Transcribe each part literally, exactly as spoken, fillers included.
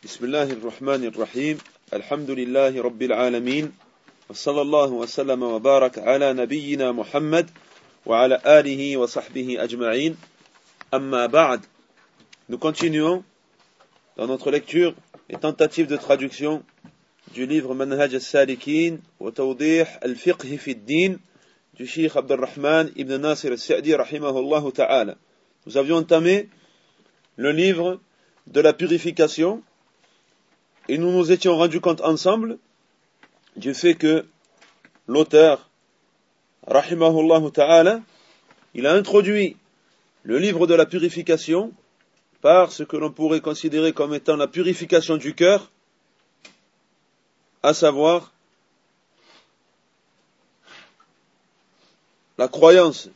بسم الله الرحمن الرحيم الحمد لله رب العالمين وصلى الله وسلم وبارك على نبينا محمد وعلى آله وصحبه أجمعين أما بعد. Nous continuons dans notre lecture et tentative de traduction du livre Manhaj al-Salikin wa Tawdih al-Fiqh fi ad-Din du Cheikh Abdurrahman ibn Nasir al-Sa'di rahimahullah ta'ala. Nous avions entamé le livre de la purification et nous nous étions rendus compte ensemble du fait que l'auteur rahimahullah ta'ala, il a introduit le livre de la purification par ce que l'on pourrait considérer comme étant la purification du cœur, à savoir la croyance.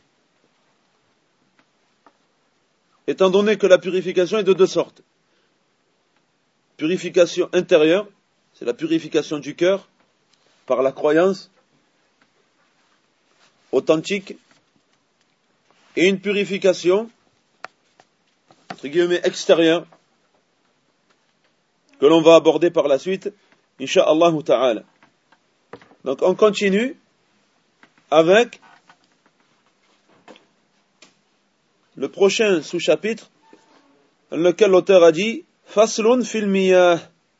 Étant donné que la purification est de deux sortes. Purification intérieure, c'est la purification du cœur par la croyance authentique, et une purification entre guillemets extérieure que l'on va aborder par la suite, Inch'Allah ta'ala. Donc on continue avec le prochain sous-chapitre dans lequel l'auteur a dit Faslun fil miyah.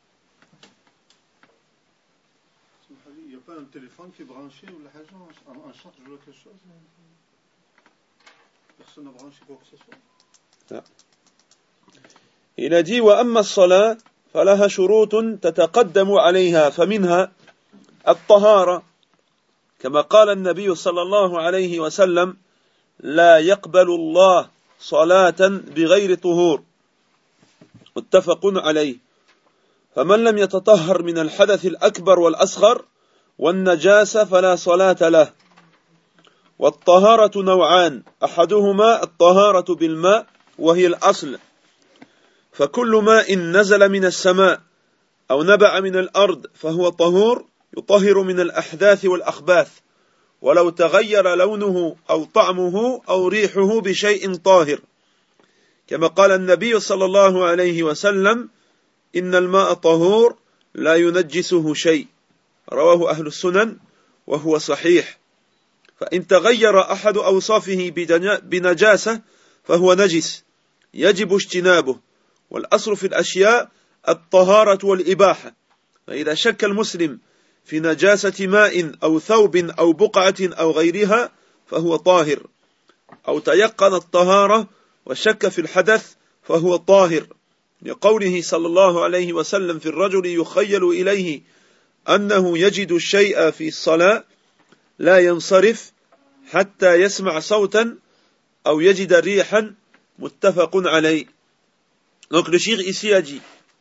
Il n'y a pas un téléphone qui est branché ou un centre ou quelque chose? Personne n'a branché quoi que ce soit. Ah. Il a dit وأما الصلاة فلها شروط تتقدم عليها فمنها الطهارة كما قال النبي صلى الله عليه وسلم لا يقبل الله صلاة بغير طهور متفق عليه فمن لم يتطهر من الحدث الأكبر والأصغر والنجاسة فلا صلاة له والطهارة نوعان أحدهما الطهارة بالماء وهي الأصل فكل ماء نزل من السماء أو نبع من الأرض فهو طهور يطهر من الأحداث والأخباث ولو تغير لونه أو طعمه أو ريحه بشيء طاهر كما قال النبي صلى الله عليه وسلم إن الماء طهور لا ينجسه شيء رواه أهل السنن وهو صحيح فإن تغير أحد أوصافه بنجاسة فهو نجس يجب اجتنابه والأصل في الأشياء الطهارة والإباحة فإذا شك المسلم في نجاسة ماء أو ثوب أو بقعة أو غيرها فهو طاهر أو تيقن الطهارة وشك في الحدث فهو طاهر لقوله صلى الله عليه وسلم في الرجل يخيل إليه أنه يجد الشيء في الصلاة لا ينصرف حتى يسمع صوتا أو يجد ريحا متفق عليه. Donc le shir ici a dit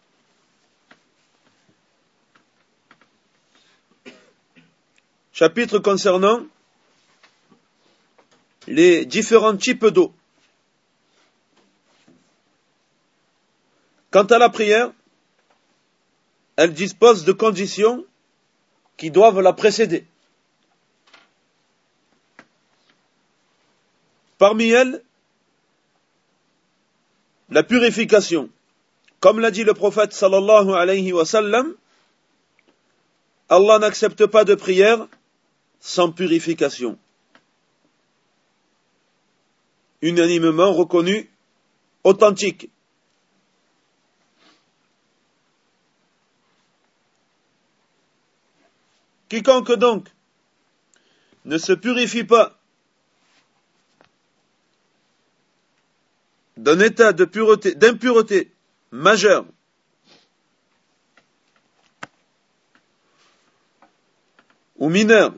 chapitre concernant les différents types d'eau. Quant à la prière, elle dispose de conditions qui doivent la précéder. Parmi elles, la purification. Comme l'a dit le prophète sallallahu alayhi wa sallam, Allah n'accepte pas de prière sans purification. Unanimement reconnu, authentique. Quiconque donc ne se purifie pas d'un état de pureté, d'impureté majeure ou mineure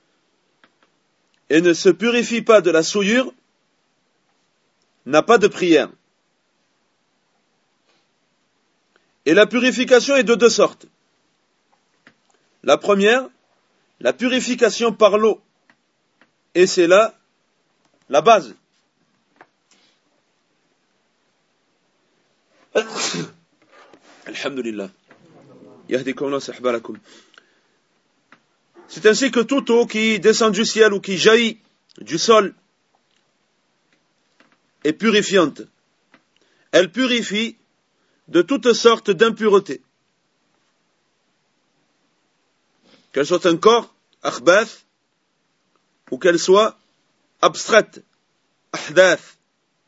et ne se purifie pas de la souillure n'a pas de prière. Et la purification est de deux sortes. La première, la purification par l'eau. Et c'est là la base. Alhamdulillah. Yahdikum sahbalakum. C'est ainsi que toute eau qui descend du ciel ou qui jaillit du sol est purifiante. Elle purifie de toutes sortes d'impuretés. qu'elle soit encore akhbath, ou qu'elle soit abstraite, ahdath.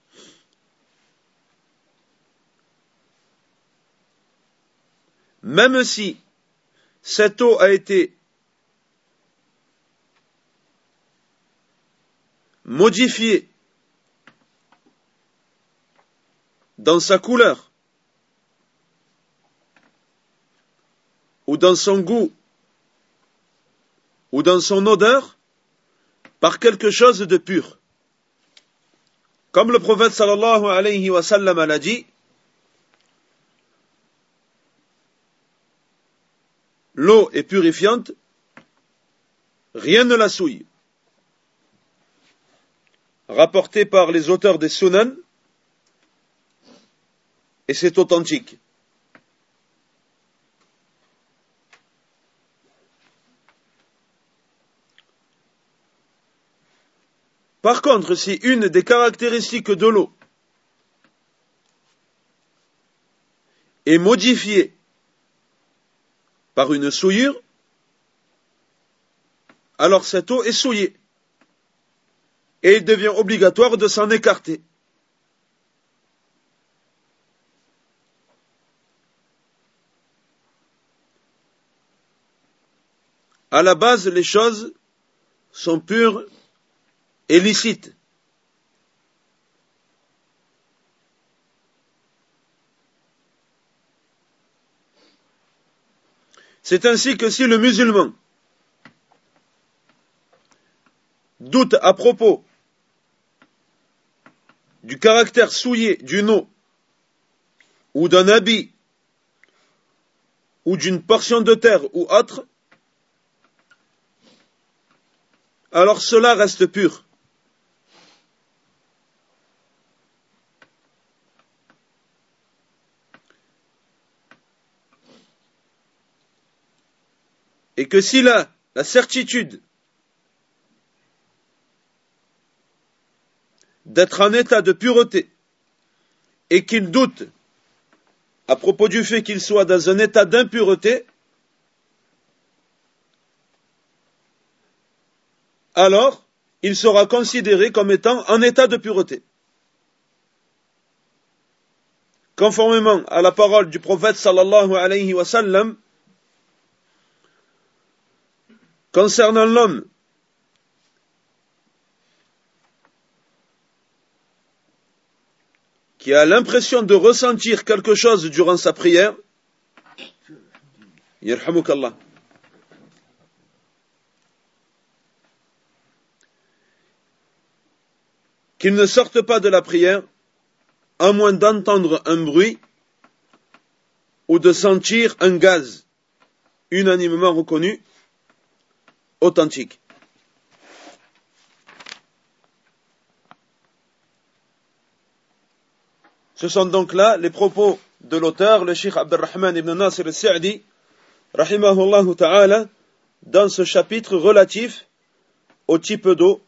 Même si cette eau a été modifiée dans sa couleur ou dans son goût ou dans son odeur par quelque chose de pur. Comme le prophète sallallahu alayhi wa sallam l'a dit, l'eau est purifiante, rien ne la souille. Rapporté par les auteurs des Sunan, et c'est authentique. Par contre, si une des caractéristiques de l'eau est modifiée par une souillure, alors cette eau est souillée et il devient obligatoire de s'en écarter. À la base, les choses sont pures et licites. C'est ainsi que si le musulman doute à propos du caractère souillé d'une eau ou d'un habit ou d'une portion de terre ou autre, alors cela reste pur. Et que s'il a la certitude d'être en état de pureté et qu'il doute à propos du fait qu'il soit dans un état d'impureté, alors il sera considéré comme étant en état de pureté. Conformément à la parole du prophète sallallahu alayhi wa sallam, concernant l'homme qui a l'impression de ressentir quelque chose durant sa prière, yarhamukallah, qu'il ne sorte pas de la prière à moins d'entendre un bruit ou de sentir un gaz unanimement reconnu, authentique. Ce sont donc là les propos de l'auteur, le Cheikh Abdurrahman ibn Nasir al-Sa'di, rahimahullah ta'ala, dans ce chapitre relatif au type d'eau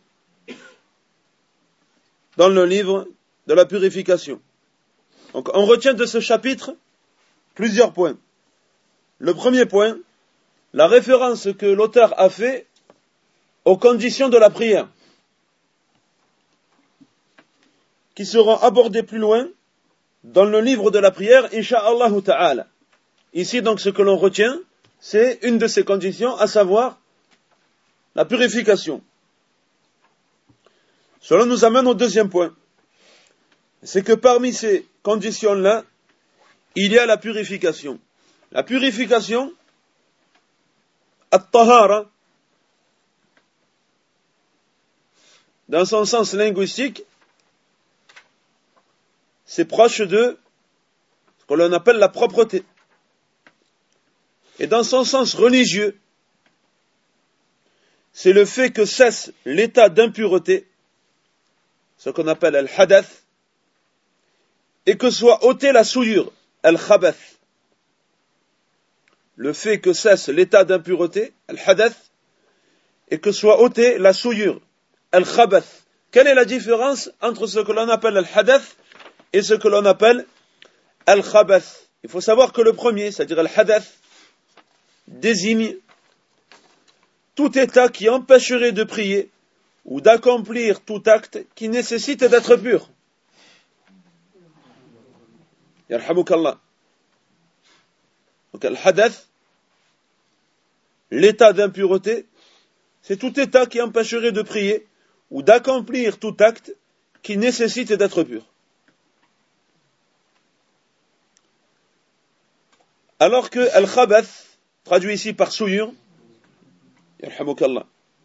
dans le livre de la purification. Donc on retient de ce chapitre plusieurs points. Le premier point, la référence que l'auteur a fait aux conditions de la prière, qui seront abordées plus loin dans le livre de la prière, Inch'Allah ta'ala. Ici, donc, ce que l'on retient, c'est une de ces conditions, à savoir la purification. Cela nous amène au deuxième point. C'est que parmi ces conditions-là, il y a la purification. La purification, at-tahara, dans son sens linguistique, c'est proche de ce que l'on appelle la propreté. Et dans son sens religieux, c'est le fait que cesse l'état d'impureté, ce qu'on appelle al-hadath, et que soit ôtée la souillure, al-khabath. Le fait que cesse l'état d'impureté, al-hadath, et que soit ôtée la souillure, al-khabath. Quelle est la différence entre ce que l'on appelle al-hadath et ce que l'on appelle al-khabath? Il faut savoir que le premier, c'est-à-dire al-hadath, désigne tout état qui empêcherait de prier ou d'accomplir tout acte qui nécessite d'être pur. Yarhamukallah. Donc, al-hadath, l'état d'impureté, c'est tout état qui empêcherait de prier ou d'accomplir tout acte qui nécessite d'être pur. Alors que al-khabath, traduit ici par souillure, yarhamukallah,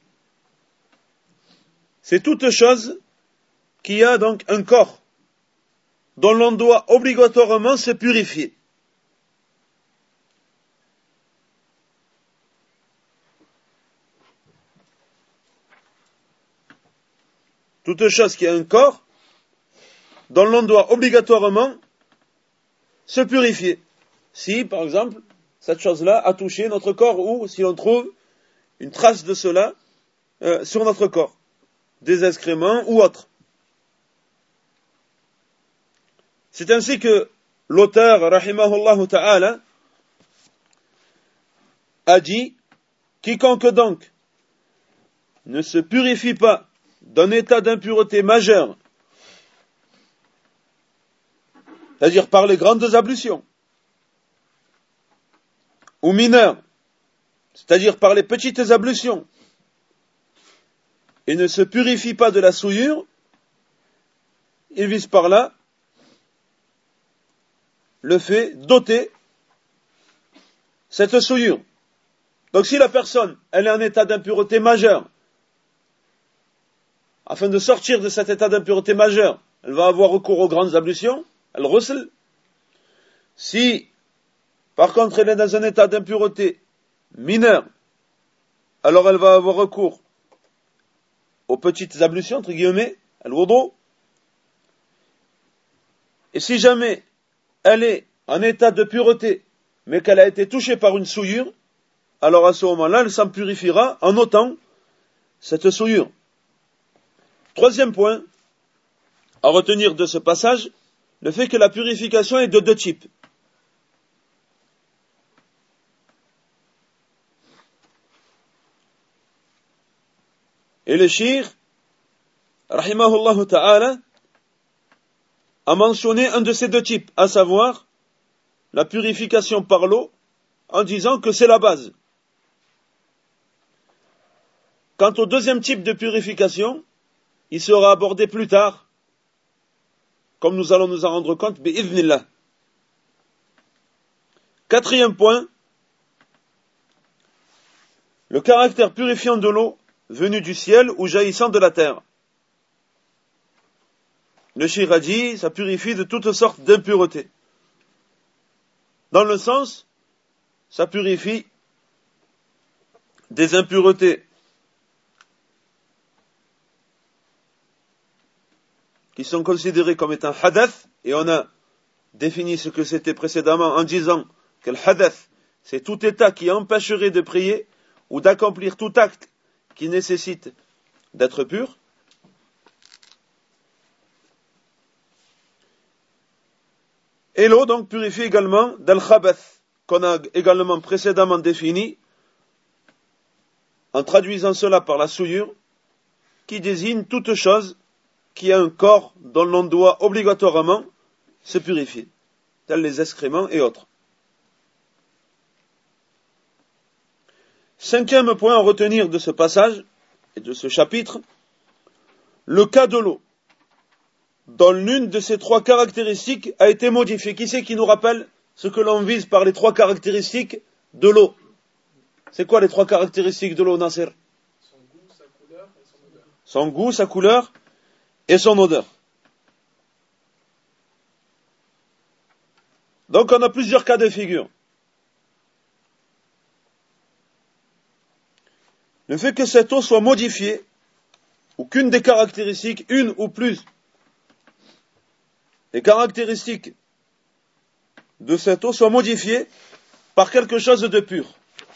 c'est toute chose qui a donc un corps dont l'on doit obligatoirement se purifier. Toute chose qui a un corps dont l'on doit obligatoirement se purifier. Si, par exemple, cette chose-là a touché notre corps ou si l'on trouve une trace de cela euh, sur notre corps, des excréments ou autres. C'est ainsi que l'auteur, rahimahullah ta'ala, a dit, quiconque donc ne se purifie pas d'un état d'impureté majeure, c'est-à-dire par les grandes ablutions, ou mineures, c'est-à-dire par les petites ablutions, et ne se purifie pas de la souillure, il vise par là le fait d'ôter cette souillure. Donc si la personne, elle est en état d'impureté majeure, afin de sortir de cet état d'impureté majeure, elle va avoir recours aux grandes ablutions, elle ghusl. Si, par contre, elle est dans un état d'impureté mineure, alors elle va avoir recours aux petites ablutions, entre guillemets, al-wudu. Et si jamais elle est en état de pureté, mais qu'elle a été touchée par une souillure, alors à ce moment-là, elle s'en purifiera en ôtant cette souillure. Troisième point à retenir de ce passage, le fait que la purification est de deux types. Et le shir, rahimahullah ta'ala, a mentionné un de ces deux types, à savoir la purification par l'eau, en disant que c'est la base. Quant au deuxième type de purification, il sera abordé plus tard, comme nous allons nous en rendre compte, bi'idhnillah. Quatrième point, le caractère purifiant de l'eau venu du ciel ou jaillissant de la terre. Le shir a dit, ça purifie de toutes sortes d'impuretés. Dans le sens, ça purifie des impuretés qui sont considérées comme étant hadath, et on a défini ce que c'était précédemment en disant que le hadath, c'est tout état qui empêcherait de prier ou d'accomplir tout acte qui nécessite d'être pur. Et l'eau donc purifie également d'al-khabath, qu'on a également précédemment défini, en traduisant cela par la souillure, qui désigne toute chose qui a un corps dont l'on doit obligatoirement se purifier, tels les excréments et autres. Cinquième point à retenir de ce passage et de ce chapitre, le cas de l'eau, dont l'une de ces trois caractéristiques a été modifiée. Qui c'est qui nous rappelle ce que l'on vise par les trois caractéristiques de l'eau? C'est quoi les trois caractéristiques de l'eau, Nasser? Son goût, sa couleur et son odeur. Son goût, sa couleur et son odeur. Donc on a plusieurs cas de figure. Le fait que cette eau soit modifiée, ou qu'une des caractéristiques, une ou plus, les caractéristiques de cette eau soient modifiées par quelque chose de pur.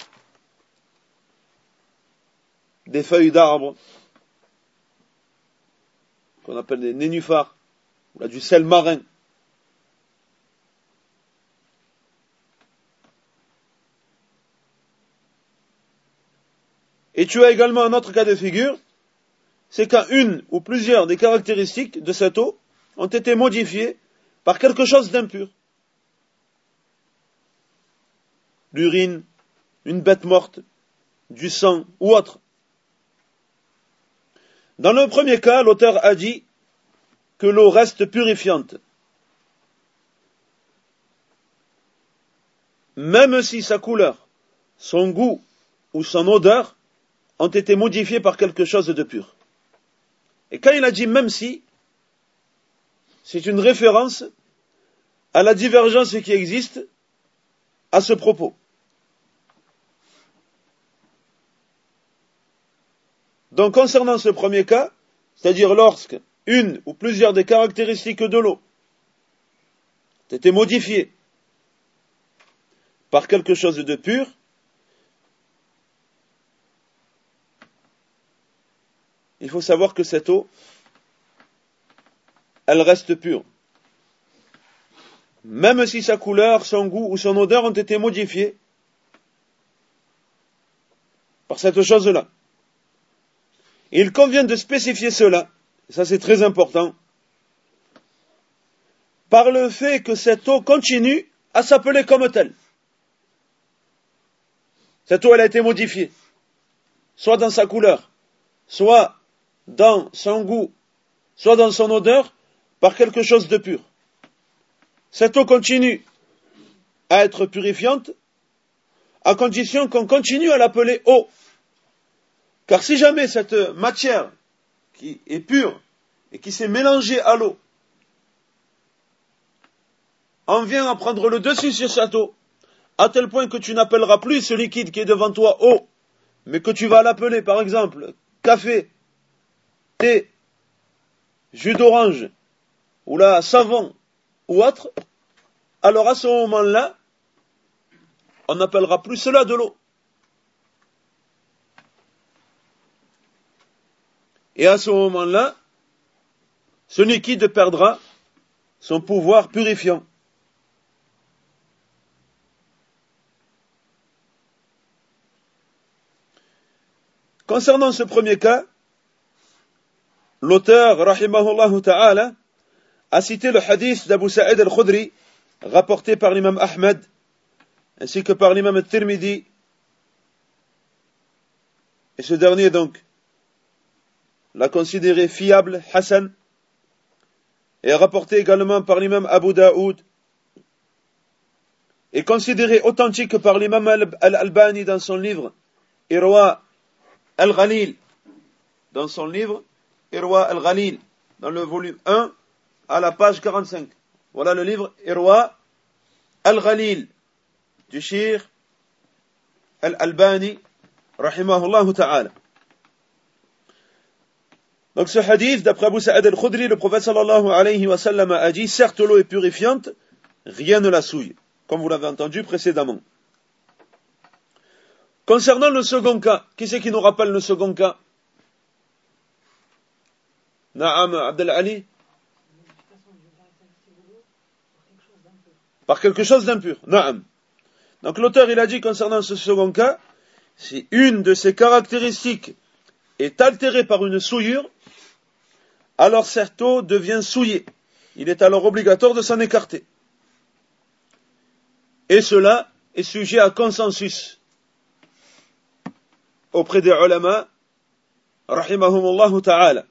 Des feuilles d'arbres, qu'on appelle des nénuphars, ou là, du sel marin. Et tu as également un autre cas de figure, c'est quand une ou plusieurs des caractéristiques de cette eau ont été modifiées par quelque chose d'impur. L'urine, une bête morte, du sang ou autre. Dans le premier cas, l'auteur a dit que l'eau reste purifiante. Même si sa couleur, son goût ou son odeur ont été modifiés par quelque chose de pur. Et quand il a dit même si, c'est une référence à la divergence qui existe à ce propos. Donc concernant ce premier cas, c'est-à-dire lorsque une ou plusieurs des caractéristiques de l'eau ont été modifiées par quelque chose de pur, il faut savoir que cette eau, elle reste pure. Même si sa couleur, son goût ou son odeur ont été modifiés par cette chose-là. Et il convient de spécifier cela, et ça c'est très important, par le fait que cette eau continue à s'appeler comme telle. Cette eau, elle a été modifiée, soit dans sa couleur, soit dans son goût, soit dans son odeur, par quelque chose de pur. Cette eau continue à être purifiante, à condition qu'on continue à l'appeler eau. Car si jamais cette matière qui est pure et qui s'est mélangée à l'eau en vient à prendre le dessus sur cette eau, à tel point que tu n'appelleras plus ce liquide qui est devant toi eau, mais que tu vas l'appeler par exemple café, thé, jus d'orange, ou là savon, ou autre, alors à ce moment-là, on n'appellera plus cela de l'eau. Et à ce moment-là, ce liquide perdra son pouvoir purifiant. Concernant ce premier cas, l'auteur, rahimahullah ta'ala, a cité le hadith d'Abu Sa'id al-Khudri, rapporté par l'imam Ahmed, ainsi que par l'imam al-Tirmidhi. Et ce dernier, donc, l'a considéré fiable, Hassan, et rapporté également par l'imam Abu Daoud, et considéré authentique par l'imam al-Albani dans son livre Irwa al-Ghalil, dans son livre Irwa al-Ghalil, dans le volume un, à la page quarante-cinq. Voilà le livre Irwa al-Ghalil, du Cheikh al-Albani, rahimahullah ta'ala. Donc ce hadith, d'après Abu Sa'id al-Khudri, le prophète sallallahu alayhi wa sallam a dit, certes l'eau est purifiante, rien ne la souille, comme vous l'avez entendu précédemment. Concernant le second cas, qui c'est qui nous rappelle le second cas? Naam, Abdel Ali? Par quelque chose d'impur. Naam. Donc l'auteur, il a dit concernant ce second cas, si une de ces caractéristiques est altérée par une souillure, alors cette eau devient souillée. Il est alors obligatoire de s'en écarter. Et cela est sujet à consensus auprès des ulama, rahimahumullah ta'ala.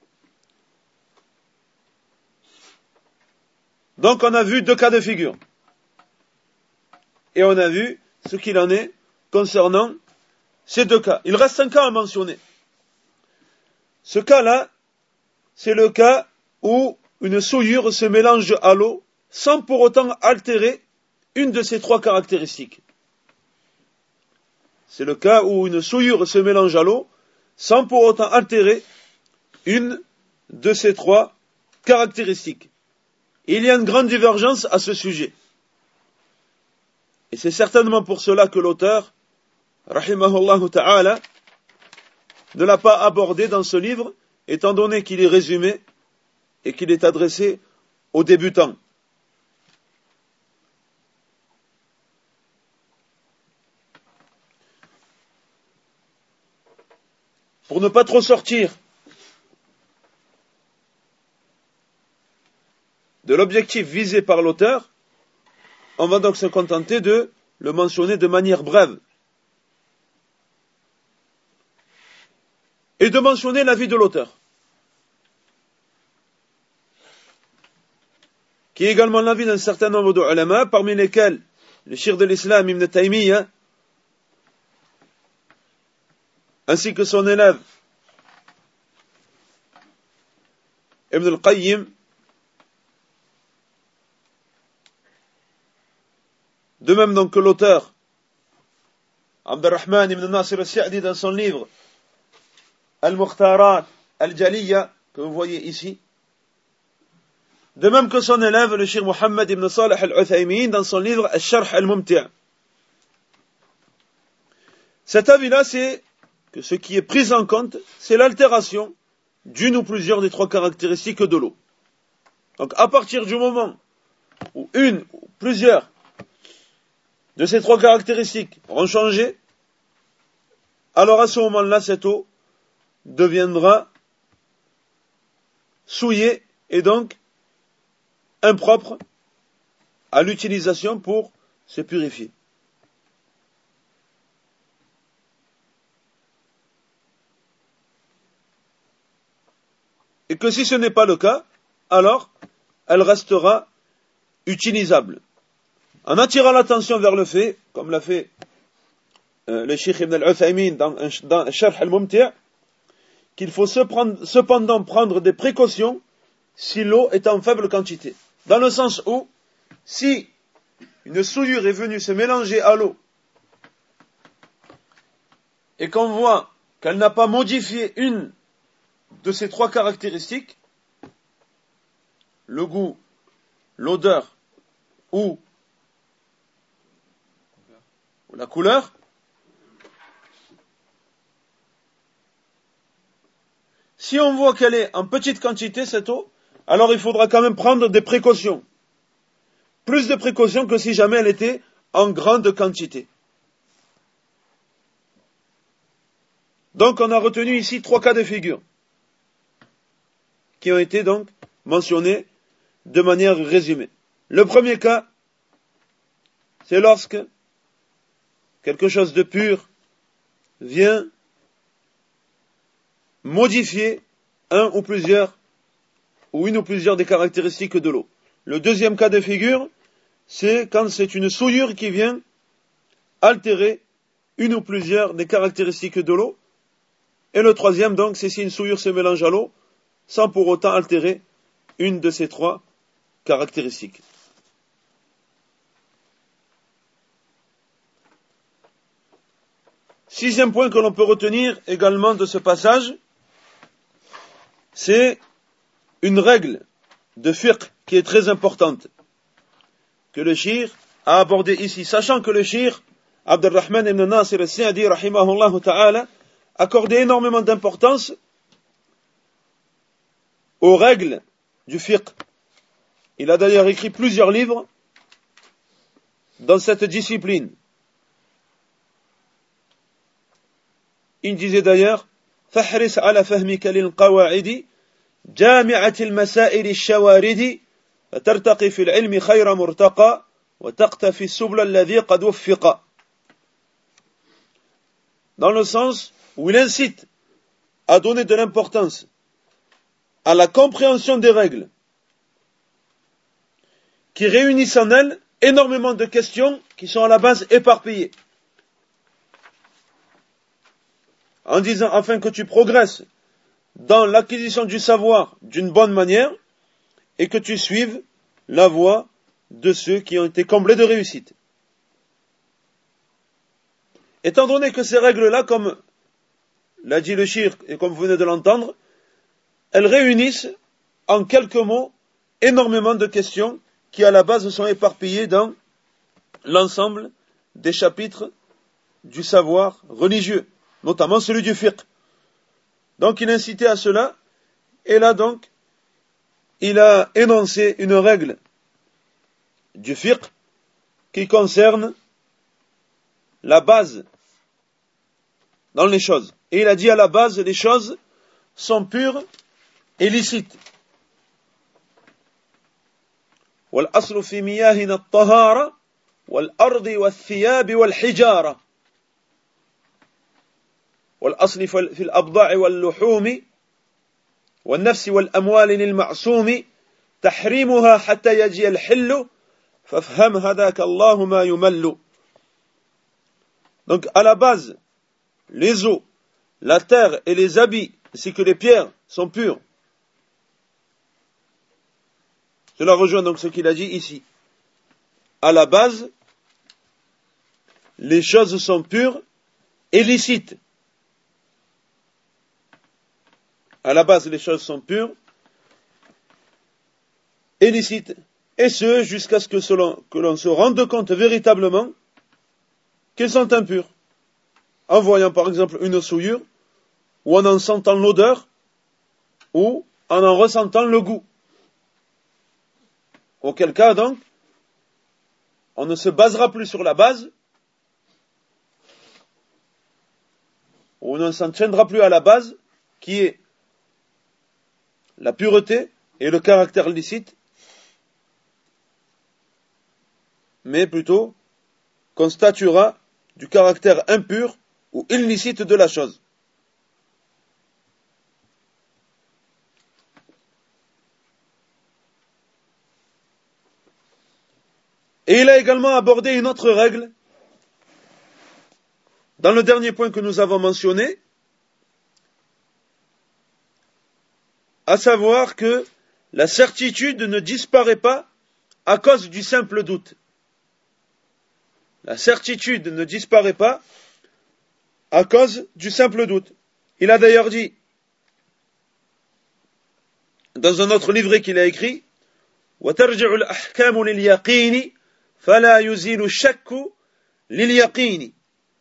Donc on a vu deux cas de figure. Et on a vu ce qu'il en est concernant ces deux cas. Il reste un cas à mentionner. Ce cas-là, c'est le cas où une souillure se mélange à l'eau sans pour autant altérer une de ces trois caractéristiques. C'est le cas où une souillure se mélange à l'eau sans pour autant altérer une de ces trois caractéristiques. Il y a une grande divergence à ce sujet. Et c'est certainement pour cela que l'auteur, rahimahullah ta'ala, ne l'a pas abordé dans ce livre, étant donné qu'il est résumé et qu'il est adressé aux débutants. pour ne pas trop sortir de l'objectif visé par l'auteur, on va donc se contenter de le mentionner de manière brève. Et de mentionner l'avis de l'auteur, qui est également l'avis d'un certain nombre de ulama, parmi lesquels le cheikh de l'islam Ibn Taymiyyah, ainsi que son élève Ibn al-Qayyim, de même donc que l'auteur Abdurrahman ibn Nasir al-Sa'di dans son livre Al-Mukhtarat al-Jaliyya, que vous voyez ici, de même que son élève le cheikh Mohammed ibn Salih al-Uthaymin dans son livre Al-Sharh al-Mumti'. Cet avis-là, c'est que ce qui est pris en compte, c'est l'altération d'une ou plusieurs des trois caractéristiques de l'eau. Donc à partir du moment où une ou plusieurs de ces trois caractéristiques auront changé, alors à ce moment-là, cette eau deviendra souillée et donc impropre à l'utilisation pour se purifier. Et que si ce n'est pas le cas, alors elle restera utilisable. En attirant l'attention vers le fait, comme l'a fait euh, le Cheikh Ibn al-Uthaymin dans, dans Sharh al-Mumti', qu'il faut cependant prendre des précautions si l'eau est en faible quantité. Dans le sens où, si une souillure est venue se mélanger à l'eau et qu'on voit qu'elle n'a pas modifié une de ces trois caractéristiques, le goût, l'odeur ou la couleur, si on voit qu'elle est en petite quantité, cette eau, alors il faudra quand même prendre des précautions. Plus de précautions que si jamais elle était en grande quantité. Donc on a retenu ici trois cas de figure, qui ont été donc mentionnés de manière résumée. Le premier cas, c'est lorsque quelque chose de pur vient modifier un ou plusieurs, ou une ou plusieurs des caractéristiques de l'eau. Le deuxième cas de figure, c'est quand c'est une souillure qui vient altérer une ou plusieurs des caractéristiques de l'eau. Et le troisième, donc, c'est si une souillure se mélange à l'eau, sans pour autant altérer une de ces trois caractéristiques. Sixième point que l'on peut retenir également de ce passage, c'est une règle de fiqh qui est très importante, que le cheikh a abordée ici, sachant que le cheikh Abdurrahman ibn Nasir al-Sa'di rahimahullah ta'ala accordait énormément d'importance aux règles du fiqh. Il a d'ailleurs écrit plusieurs livres dans cette discipline. Il disait d'ailleurs فاحرص على فهمك للقواعد جامعة المسائل الشوارد فترتقي في العلم خير مرتقى وتقتفي السبل الذي قد وفق. Dans le sens où il incite à donner de l'importance à la compréhension des règles qui réunissent en elles énormément de questions qui sont à la base éparpillées. En disant, afin que tu progresses dans l'acquisition du savoir d'une bonne manière et que tu suives la voie de ceux qui ont été comblés de réussite. Étant donné que ces règles-là, comme l'a dit le cheikh et comme vous venez de l'entendre, elles réunissent en quelques mots énormément de questions qui à la base sont éparpillées dans l'ensemble des chapitres du savoir religieux, notamment celui du fiqh. Donc il incitait à cela, et là donc, il a énoncé une règle du fiqh qui concerne la base dans les choses. Et il a dit à la base, les choses sont pures et licites. والأصل في مياهنا الطهارة والأرض والثياب والحجارة والأصل في الأبضاع واللحوم والنفس والأموال للمعصوم تحريمها حتى يجي الحل فافهم هداك الله ما يمل. Donc à la base, les eaux, la terre et les habits, ainsi que les pierres sont purs. Cela rejoint donc ce qu'il a dit ici. À la base, les choses sont pures et licites. À la base, les choses sont pures et licites. Et ce, jusqu'à ce que, selon, que l'on se rende compte véritablement qu'elles sont impures. En voyant par exemple une souillure, ou en en sentant l'odeur, ou en en ressentant le goût. Auquel cas donc, on ne se basera plus sur la base, ou on ne s'en tiendra plus à la base, qui est la pureté et le caractère licite, mais plutôt qu'on statuera du caractère impur ou illicite de la chose. Et il a également abordé une autre règle dans le dernier point que nous avons mentionné, à savoir que la certitude ne disparaît pas à cause du simple doute. La certitude ne disparaît pas à cause du simple doute. Il a d'ailleurs dit, dans un autre livret qu'il a écrit, وَتَرْجِعُ الْأَحْكَامُ لِلْيَقِينِ فَلَا يُزِيلُ الشَّكُّ لِلْيَقِينِ.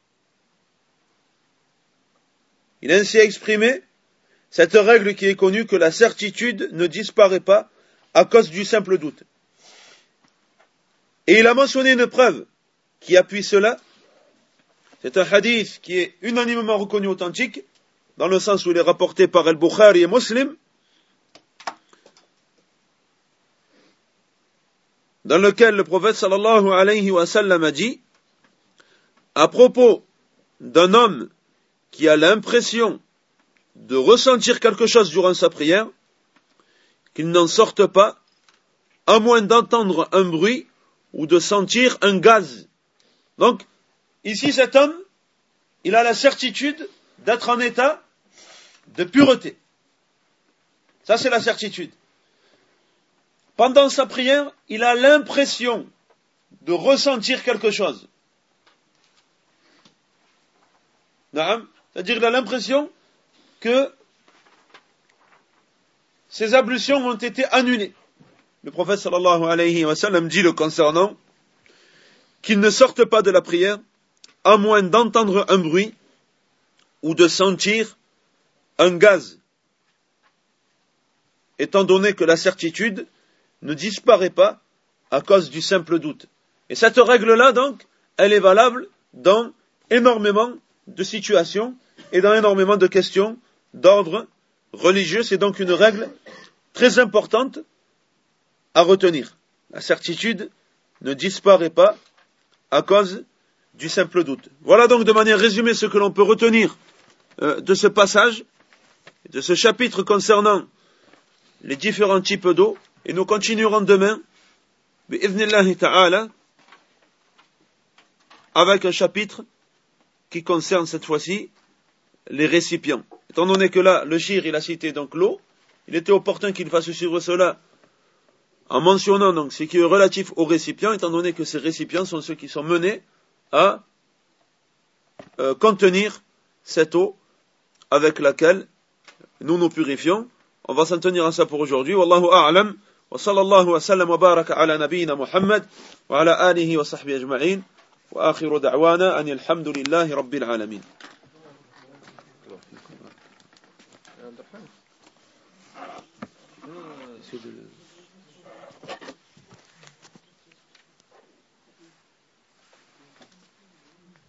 Il a ainsi exprimé cette règle qui est connue, que la certitude ne disparaît pas à cause du simple doute. Et il a mentionné une preuve qui appuie cela. C'est un hadith qui est unanimement reconnu authentique, dans le sens où il est rapporté par Al-Bukhari et Muslim, dans lequel le prophète sallallahu alayhi wa sallam a dit, à propos d'un homme qui a l'impression de ressentir quelque chose durant sa prière, qu'il n'en sorte pas, à moins d'entendre un bruit ou de sentir un gaz. Donc, ici cet homme, il a la certitude d'être en état de pureté. Ça c'est la certitude. Pendant sa prière, il a l'impression de ressentir quelque chose. C'est-à-dire qu'il a l'impression que ses ablutions ont été annulées. Le prophète sallallahu alayhi wa sallam dit le concernant qu'il ne sorte pas de la prière à moins d'entendre un bruit ou de sentir un gaz, étant donné que la certitude ne disparaît pas à cause du simple doute. Et cette règle-là, donc, elle est valable dans énormément de situations et dans énormément de questions d'ordre religieux. C'est donc une règle très importante à retenir. La certitude ne disparaît pas à cause du simple doute. Voilà donc de manière résumée ce que l'on peut retenir euh, de ce passage, de ce chapitre concernant les différents types d'eau. Et nous continuerons demain, bi'idhnillahi ta'ala, avec un chapitre qui concerne cette fois-ci les récipients. Étant donné que là, le shir, il a cité donc l'eau, il était opportun qu'il fasse suivre cela en mentionnant donc ce qui est relatif aux récipients, étant donné que ces récipients sont ceux qui sont menés à euh, contenir cette eau avec laquelle nous nous purifions. On va s'en tenir à ça pour aujourd'hui. Wallahu a'lam. Wa sallallahu wa sallam wa baraka ala nabiyyina Muhammad wa ala alihi wa sahbihi ajma'in. Wa akhiru da'wana anil hamdulillahi rabbil alamin. C'est de